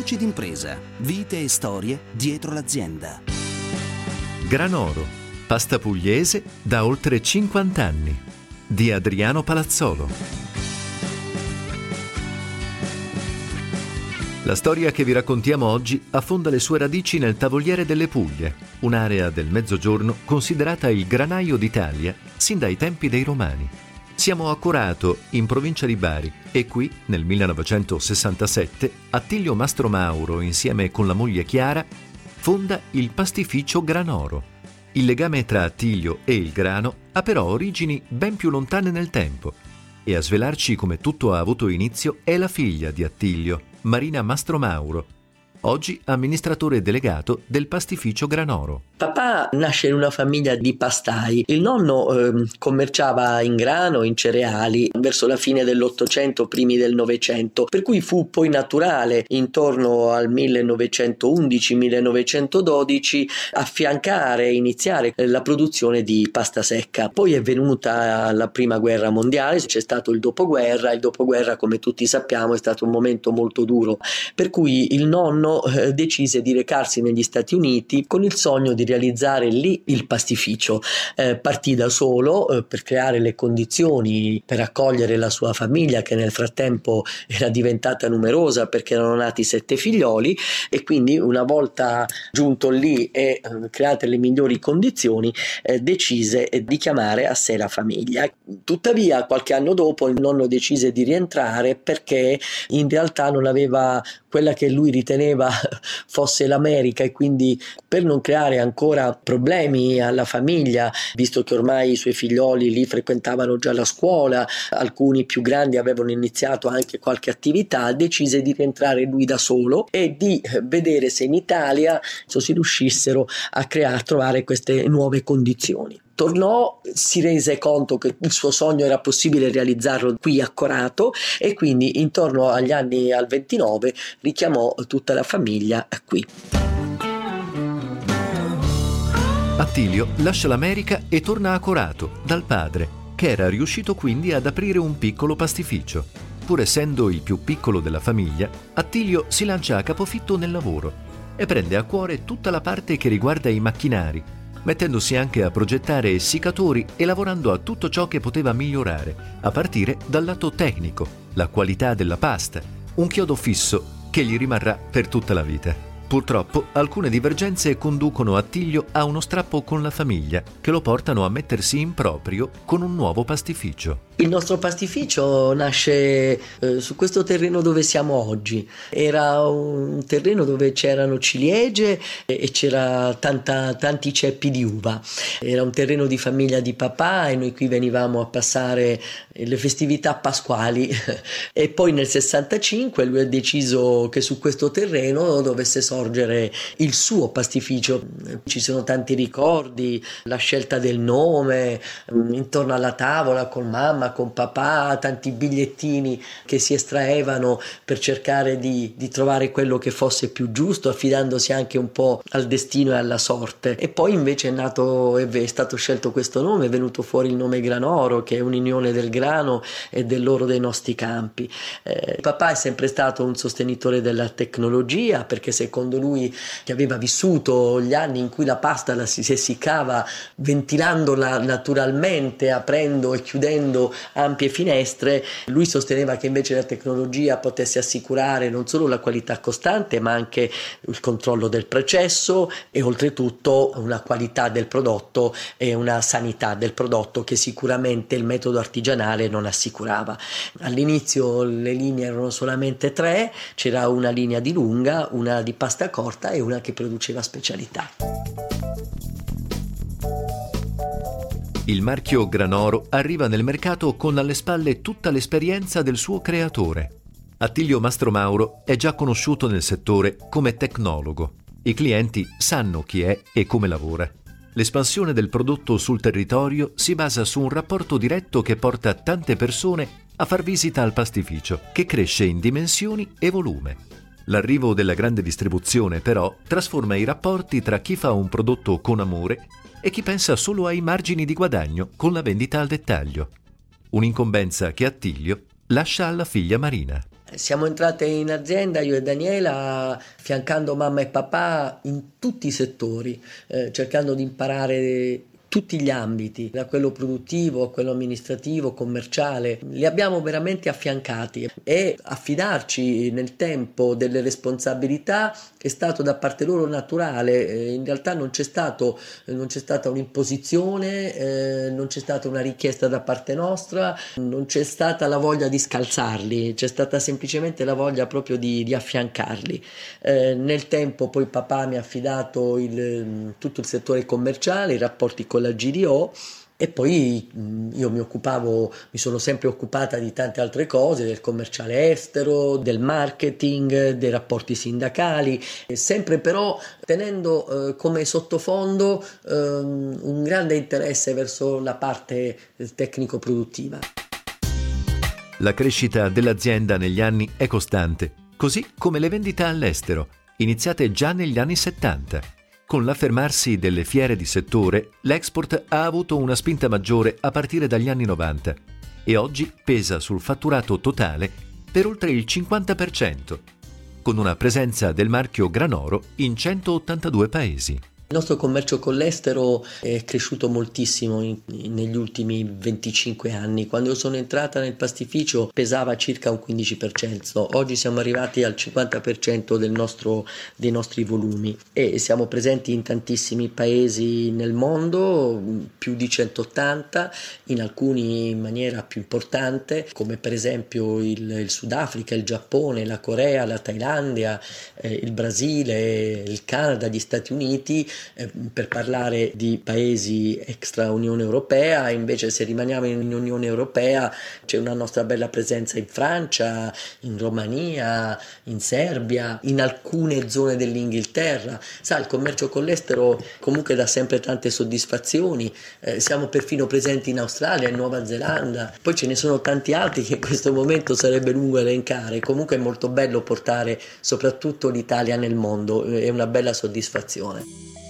Voci d'impresa, vite e storie dietro l'azienda. Granoro, pasta pugliese da oltre 50 anni, di Adriano Palazzolo. La storia che vi raccontiamo oggi affonda le sue radici nel Tavoliere delle Puglie, un'area del Mezzogiorno considerata il granaio d'Italia sin dai tempi dei Romani. Siamo a Corato, in provincia di Bari, e qui, nel 1967, Attilio Mastromauro, insieme con la moglie Chiara, fonda il pastificio Granoro. Il legame tra Attilio e il grano ha però origini ben più lontane nel tempo, e a svelarci come tutto ha avuto inizio è la figlia di Attilio, Marina Mastromauro, oggi amministratore delegato del pastificio Granoro. Papà nasce in una famiglia di pastai. Il nonno commerciava in grano, in cereali, verso la fine dell'Ottocento, primi del Novecento, per cui fu poi naturale, intorno al 1911-1912, iniziare la produzione di pasta secca. Poi è venuta la Prima Guerra Mondiale, c'è stato il dopoguerra. Il dopoguerra, come tutti sappiamo, è stato un momento molto duro, per cui il nonno decise di recarsi negli Stati Uniti con il sogno di realizzare lì il pastificio. Partì da solo per creare le condizioni per accogliere la sua famiglia, che nel frattempo era diventata numerosa perché erano nati 7 figlioli, e quindi una volta giunto lì e create le migliori condizioni decise di chiamare a sé la famiglia. Tuttavia qualche anno dopo il nonno decise di rientrare perché in realtà non aveva quella che lui riteneva fosse l'America, e quindi, per non creare ancora problemi alla famiglia, visto che ormai i suoi figlioli lì frequentavano già la scuola, alcuni più grandi avevano iniziato anche qualche attività, decise di rientrare lui da solo e di vedere se in Italia si riuscissero a trovare queste nuove condizioni. Tornò, si rese conto che il suo sogno era possibile realizzarlo qui a Corato, e quindi intorno agli anni al 29 richiamò tutta la famiglia qui. Attilio lascia l'America e torna a Corato dal padre, che era riuscito quindi ad aprire un piccolo pastificio. Pur essendo il più piccolo della famiglia, Attilio si lancia a capofitto nel lavoro e prende a cuore tutta la parte che riguarda i macchinari, mettendosi anche a progettare essiccatori e lavorando a tutto ciò che poteva migliorare, a partire dal lato tecnico, la qualità della pasta, un chiodo fisso che gli rimarrà per tutta la vita. Purtroppo alcune divergenze conducono Attilio a uno strappo con la famiglia, che lo portano a mettersi in proprio con un nuovo pastificio. Il nostro pastificio nasce su questo terreno dove siamo oggi. Era un terreno dove c'erano ciliegie e c'era tanti ceppi di uva. Era un terreno di famiglia di papà e noi qui venivamo a passare le festività pasquali. E poi nel 65 lui ha deciso che su questo terreno dovesse sorgere il suo pastificio. Ci sono tanti ricordi, la scelta del nome, intorno alla tavola con mamma, con papà, tanti bigliettini che si estraevano per cercare di trovare quello che fosse più giusto, affidandosi anche un po' al destino e alla sorte. E poi invece è stato scelto questo nome, è venuto fuori il nome Granoro, che è un'unione del grano e dell'oro dei nostri campi. Papà è sempre stato un sostenitore della tecnologia, perché secondo lui, che aveva vissuto gli anni in cui la pasta si essiccava ventilandola naturalmente, aprendo e chiudendo ampie finestre, lui sosteneva che invece la tecnologia potesse assicurare non solo la qualità costante, ma anche il controllo del processo e oltretutto una qualità del prodotto e una sanità del prodotto che sicuramente il metodo artigianale non assicurava. All'inizio le linee erano solamente 3, c'era una linea di lunga, una di pasta corta e una che produceva specialità. Il marchio Granoro arriva nel mercato con alle spalle tutta l'esperienza del suo creatore. Attilio Mastromauro è già conosciuto nel settore come tecnologo. I clienti sanno chi è e come lavora. L'espansione del prodotto sul territorio si basa su un rapporto diretto che porta tante persone a far visita al pastificio, che cresce in dimensioni e volume. L'arrivo della grande distribuzione, però, trasforma i rapporti tra chi fa un prodotto con amore e chi pensa solo ai margini di guadagno con la vendita al dettaglio. Un'incombenza che Attilio lascia alla figlia Marina. Siamo entrate in azienda, io e Daniela, affiancando mamma e papà in tutti i settori, cercando di imparare tutti gli ambiti, da quello produttivo a quello amministrativo, commerciale. Li abbiamo veramente affiancati, e affidarci nel tempo delle responsabilità è stato da parte loro naturale. In realtà non c'è stata un'imposizione, non c'è stata una richiesta da parte nostra, non c'è stata la voglia di scalzarli, c'è stata semplicemente la voglia proprio di affiancarli. Nel tempo poi papà mi ha affidato tutto il settore commerciale, i rapporti con la GDO, e poi io mi sono sempre occupata di tante altre cose, del commerciale estero, del marketing, dei rapporti sindacali, sempre però tenendo come sottofondo un grande interesse verso la parte tecnico-produttiva. La crescita dell'azienda negli anni è costante, così come le vendite all'estero, iniziate già negli anni 70. Con l'affermarsi delle fiere di settore, l'export ha avuto una spinta maggiore a partire dagli anni 90 e oggi pesa sul fatturato totale per oltre il 50%, con una presenza del marchio Granoro in 182 paesi. Il nostro commercio con l'estero è cresciuto moltissimo negli ultimi 25 anni. Quando io sono entrata nel pastificio pesava circa un 15%, oggi siamo arrivati al 50% dei nostri volumi, e siamo presenti in tantissimi paesi nel mondo, più di 180, in alcuni in maniera più importante, come per esempio il Sudafrica, il Giappone, la Corea, la Thailandia, il Brasile, il Canada, gli Stati Uniti, per parlare di paesi extra Unione Europea. Invece, se rimaniamo in Unione Europea, c'è una nostra bella presenza in Francia, in Romania, in Serbia, in alcune zone dell'Inghilterra. Il commercio con l'estero comunque dà sempre tante soddisfazioni, siamo perfino presenti in Australia, in Nuova Zelanda, poi ce ne sono tanti altri che in questo momento sarebbe lungo elencare. Comunque è molto bello portare soprattutto l'Italia nel mondo, è una bella soddisfazione.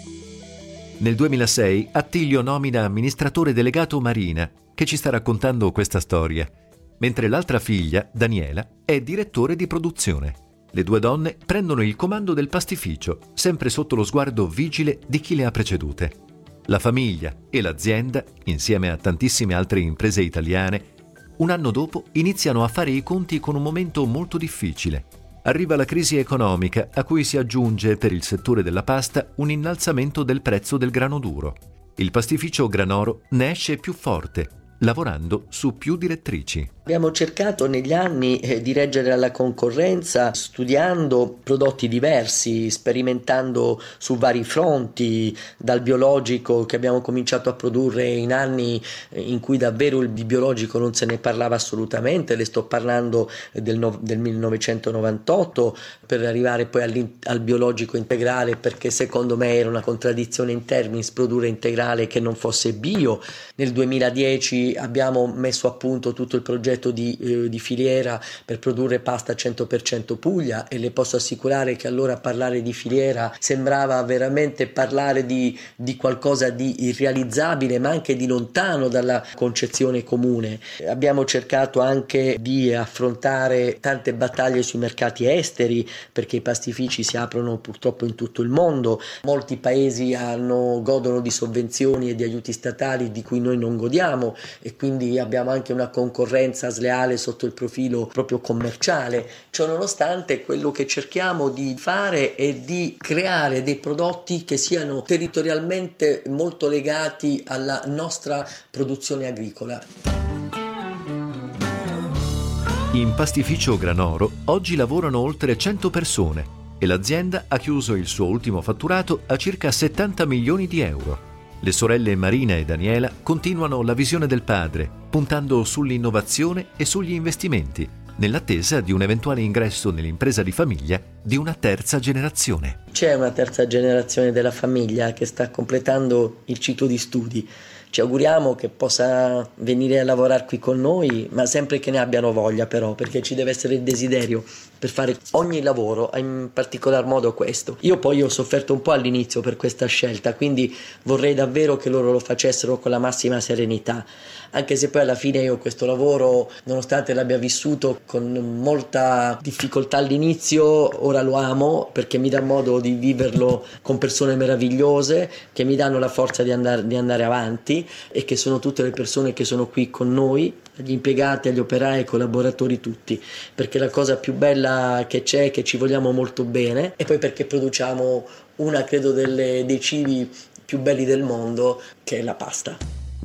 Nel 2006 Attilio nomina amministratore delegato Marina, che ci sta raccontando questa storia, mentre l'altra figlia, Daniela, è direttore di produzione. Le due donne prendono il comando del pastificio, sempre sotto lo sguardo vigile di chi le ha precedute. La famiglia e l'azienda, insieme a tantissime altre imprese italiane, un anno dopo iniziano a fare i conti con un momento molto difficile. Arriva la crisi economica, a cui si aggiunge per il settore della pasta un innalzamento del prezzo del grano duro. Il pastificio Granoro ne esce più forte, lavorando su più direttrici. Abbiamo cercato negli anni di reggere alla concorrenza, studiando prodotti diversi, sperimentando su vari fronti, dal biologico che abbiamo cominciato a produrre in anni in cui davvero di biologico non se ne parlava assolutamente, le sto parlando del 1998, per arrivare poi al biologico integrale, perché secondo me era una contraddizione in termini produrre integrale che non fosse bio. Nel 2010 abbiamo messo a punto tutto il progetto di filiera per produrre pasta 100% Puglia, e le posso assicurare che allora parlare di filiera sembrava veramente parlare di qualcosa di irrealizzabile, ma anche di lontano dalla concezione comune. Abbiamo cercato anche di affrontare tante battaglie sui mercati esteri, perché i pastifici si aprono purtroppo in tutto il mondo, molti paesi godono di sovvenzioni e di aiuti statali di cui noi non godiamo, e quindi abbiamo anche una concorrenza sleale sotto il profilo proprio commerciale. Ciò nonostante, quello che cerchiamo di fare è di creare dei prodotti che siano territorialmente molto legati alla nostra produzione agricola. In pastificio Granoro oggi lavorano oltre 100 persone e l'azienda ha chiuso il suo ultimo fatturato a circa 70 milioni di euro. Le sorelle Marina e Daniela continuano la visione del padre, puntando sull'innovazione e sugli investimenti, nell'attesa di un eventuale ingresso nell'impresa di famiglia di una terza generazione. C'è una terza generazione della famiglia che sta completando il ciclo di studi. Ci auguriamo che possa venire a lavorare qui con noi, ma sempre che ne abbiano voglia però, perché ci deve essere il desiderio per fare ogni lavoro, in particolar modo questo. Io poi ho sofferto un po' all'inizio per questa scelta, quindi vorrei davvero che loro lo facessero con la massima serenità, anche se poi alla fine io questo lavoro, nonostante l'abbia vissuto con molta difficoltà all'inizio, ora lo amo perché mi dà modo di viverlo con persone meravigliose che mi danno la forza di andare avanti, e che sono tutte le persone che sono qui con noi, agli impiegati, agli operai, ai collaboratori tutti, perché la cosa più bella che c'è è che ci vogliamo molto bene, e poi perché produciamo una, credo, dei cibi più belli del mondo, che è la pasta.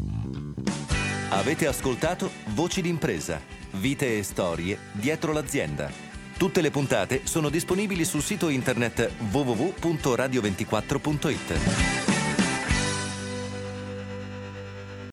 Avete ascoltato Voci d'impresa, vite e storie dietro l'azienda. Tutte le puntate sono disponibili sul sito internet www.radio24.it.